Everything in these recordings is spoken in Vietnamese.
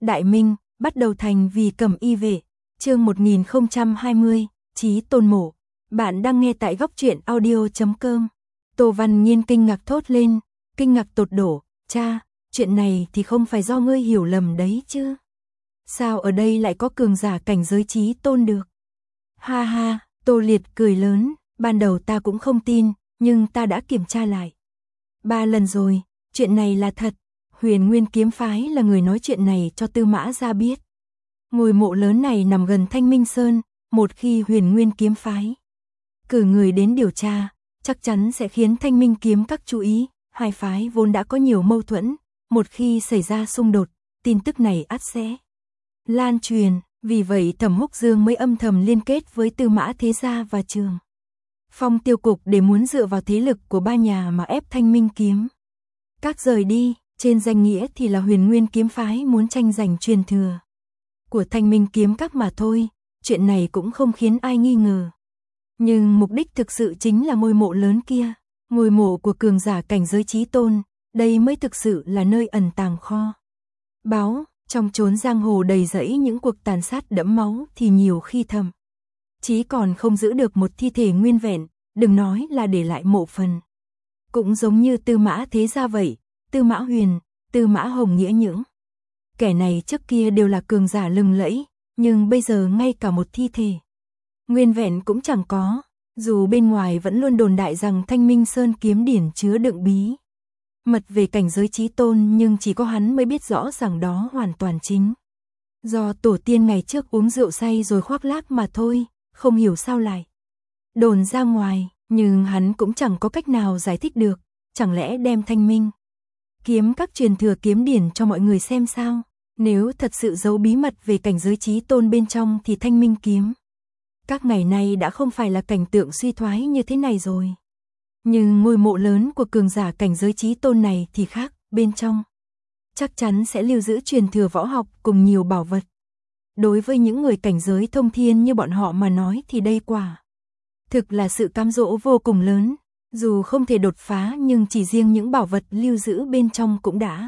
Đại Minh, bắt đầu thành vì Cẩm Y vệ, chương 1020, Chí Tôn mộ. Bạn đang nghe tại góc truyện audio.com. Tô Văn Nhiên kinh ngạc thốt lên, kinh ngạc tột đổ, cha, chuyện này thì không phải do ngươi hiểu lầm đấy chứ. Sao ở đây lại có cường giả cảnh giới Chí Tôn được? Ha ha, Tô Liệt cười lớn, ban đầu ta cũng không tin, nhưng ta đã kiểm tra lại 3 lần rồi, chuyện này là thật. Huyền Nguyên kiếm phái là người nói chuyện này cho Tư Mã Gia biết. Ngôi mộ lớn này nằm gần Thanh Minh Sơn, một khi Huyền Nguyên kiếm phái cử người đến điều tra, chắc chắn sẽ khiến Thanh Minh kiếm các chú ý, hai phái vốn đã có nhiều mâu thuẫn, một khi xảy ra xung đột, tin tức này ắt sẽ lan truyền, vì vậy Thẩm Húc Dương mới âm thầm liên kết với Tư Mã Thế Gia và Trường Phong Tiêu Cục để muốn dựa vào thế lực của ba nhà mà ép Thanh Minh kiếm các rời đi. Trên danh nghĩa thì là Huyền Nguyên kiếm phái muốn tranh giành truyền thừa của Thanh Minh kiếm các mà thôi, chuyện này cũng không khiến ai nghi ngờ. Nhưng mục đích thực sự chính là ngôi mộ lớn kia, ngôi mộ của cường giả cảnh giới Chí Tôn, đây mới thực sự là nơi ẩn tàng kho báu, trong chốn giang hồ đầy rẫy những cuộc tàn sát đẫm máu thì nhiều khi thầm chí còn không giữ được một thi thể nguyên vẹn, đừng nói là để lại mộ phần. Cũng giống như Tư Mã Thế Gia vậy, Tư Mã Huyền, Tư Mã Hồng Nghĩa những kẻ này trước kia đều là cường giả lừng lẫy, nhưng bây giờ ngay cả một thi thể nguyên vẹn cũng chẳng có, dù bên ngoài vẫn luôn đồn đại rằng Thanh Minh Sơn kiếm điển chứa đựng bí mật về cảnh giới Chí Tôn, nhưng chỉ có hắn mới biết rõ rằng đó hoàn toàn chính do tổ tiên ngày trước uống rượu say rồi khoác lác mà thôi, không hiểu sao lại đồn ra ngoài, nhưng hắn cũng chẳng có cách nào giải thích được, chẳng lẽ đem Thanh Minh kiếm các truyền thừa kiếm điển cho mọi người xem sao? Nếu thật sự giấu bí mật về cảnh giới Chí Tôn bên trong thì Thanh Minh kiếm các ngày nay đã không phải là cảnh tượng suy thoái như thế này rồi. Nhưng ngôi mộ lớn của cường giả cảnh giới Chí Tôn này thì khác, bên trong chắc chắn sẽ lưu giữ truyền thừa võ học cùng nhiều bảo vật. Đối với những người cảnh giới thông thiên như bọn họ mà nói thì đây quả thực là sự cám dỗ vô cùng lớn. Dù không thể đột phá nhưng chỉ riêng những bảo vật lưu giữ bên trong cũng đã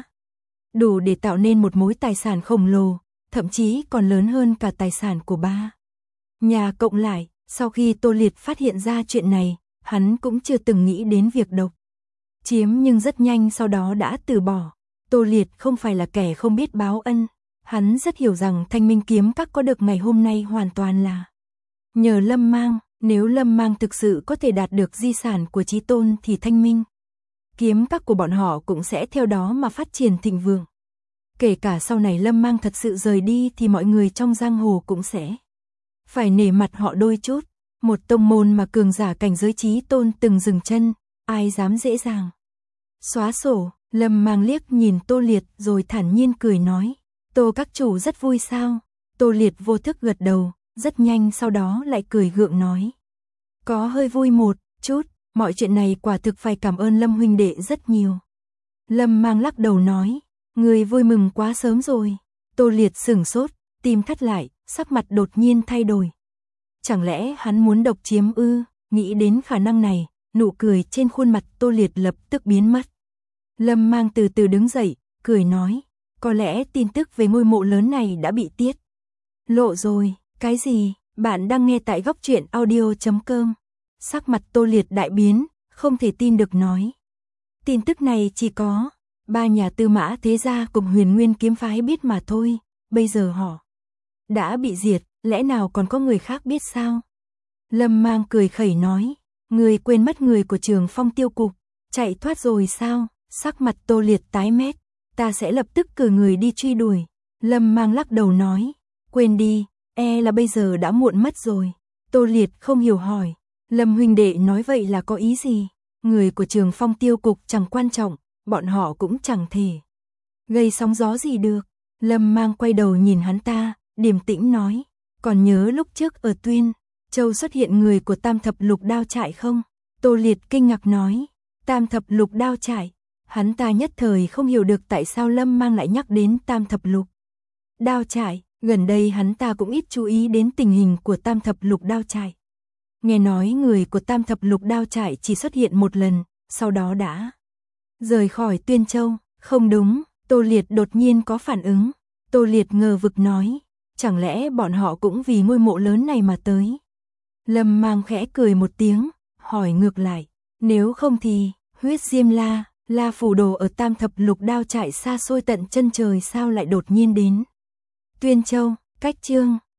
đủ để tạo nên một mối tài sản khổng lồ, thậm chí còn lớn hơn cả tài sản của ba nhà cộng lại. Sau khi Tô Liệt phát hiện ra chuyện này, hắn cũng chưa từng nghĩ đến việc độc chiếm, nhưng rất nhanh sau đó đã từ bỏ. Tô Liệt không phải là kẻ không biết báo ân, hắn rất hiểu rằng Thanh Minh kiếm các có được ngày hôm nay hoàn toàn là nhờ Lâm Mang. Nếu Lâm Mang thực sự có thể đạt được di sản của Chí Tôn thì Thanh Minh kiếm các của bọn họ cũng sẽ theo đó mà phát triển thịnh vượng. Kể cả sau này Lâm Mang thật sự rời đi thì mọi người trong giang hồ cũng sẽ phải nể mặt họ đôi chút. Một tông môn mà cường giả cảnh giới Chí Tôn từng dừng chân, ai dám dễ dàng xóa sổ. Lâm Mang liếc nhìn Tô Liệt rồi thản nhiên cười nói, Tô các chủ rất vui sao? Tô Liệt vô thức gật đầu, rất nhanh sau đó lại cười gượng nói, có hơi vui một chút, mọi chuyện này quả thực phải cảm ơn Lâm huynh đệ rất nhiều. Lâm Mang lắc đầu nói, người vui mừng quá sớm rồi. Tô Liệt sửng sốt, tim thắt lại, sắc mặt đột nhiên thay đổi. Chẳng lẽ hắn muốn độc chiếm ư? Nghĩ đến khả năng này, nụ cười trên khuôn mặt Tô Liệt lập tức biến mất. Lâm Mang từ từ đứng dậy, cười nói, có lẽ tin tức về ngôi mộ lớn này đã bị tiết lộ rồi. Cái gì? Bạn đang nghe tại góc truyện audio.com. Sắc mặt Tô Liệt đại biến, không thể tin được nói, tin tức này chỉ có ba nhà Tư Mã Thế Gia cùng Huyền Nguyên kiếm phái biết mà thôi, bây giờ họ đã bị diệt, lẽ nào còn có người khác biết sao? Lâm Mang cười khẩy nói, người quên mất người của Trường Phong Tiêu Cục chạy thoát rồi sao? Sắc mặt Tô Liệt tái mét, ta sẽ lập tức cử người đi truy đuổi. Lâm Mang lắc đầu nói, quên đi, e là bây giờ đã muộn mất rồi. Tô Liệt không hiểu hỏi, Lâm huynh đệ nói vậy là có ý gì? Người của Trường Phong Tiêu Cục chẳng quan trọng, bọn họ cũng chẳng thể gây sóng gió gì được. Lâm Mang quay đầu nhìn hắn ta, điềm tĩnh nói, còn nhớ lúc trước ở Tuyên Châu xuất hiện người của Tam Thập Lục Đao Trại không? Tô Liệt kinh ngạc nói, Tam Thập Lục Đao Trại. Hắn ta nhất thời không hiểu được tại sao Lâm Mang lại nhắc đến Tam Thập Lục Đao Trại. Gần đây hắn ta cũng ít chú ý đến tình hình của Tam Thập Lục Đao Trại. Nghe nói người của Tam Thập Lục Đao Trại chỉ xuất hiện một lần, sau đó đã rời khỏi Tuyên Châu. Không đúng, Tô Liệt đột nhiên có phản ứng. Tô Liệt ngờ vực nói, chẳng lẽ bọn họ cũng vì ngôi mộ lớn này mà tới? Lâm Mang khẽ cười một tiếng, hỏi ngược lại, nếu không thì, huyết diêm la, La Phủ Đồ ở Tam Thập Lục Đao trại xa xôi tận chân trời sao lại đột nhiên đến Tuyên Châu, cách Chương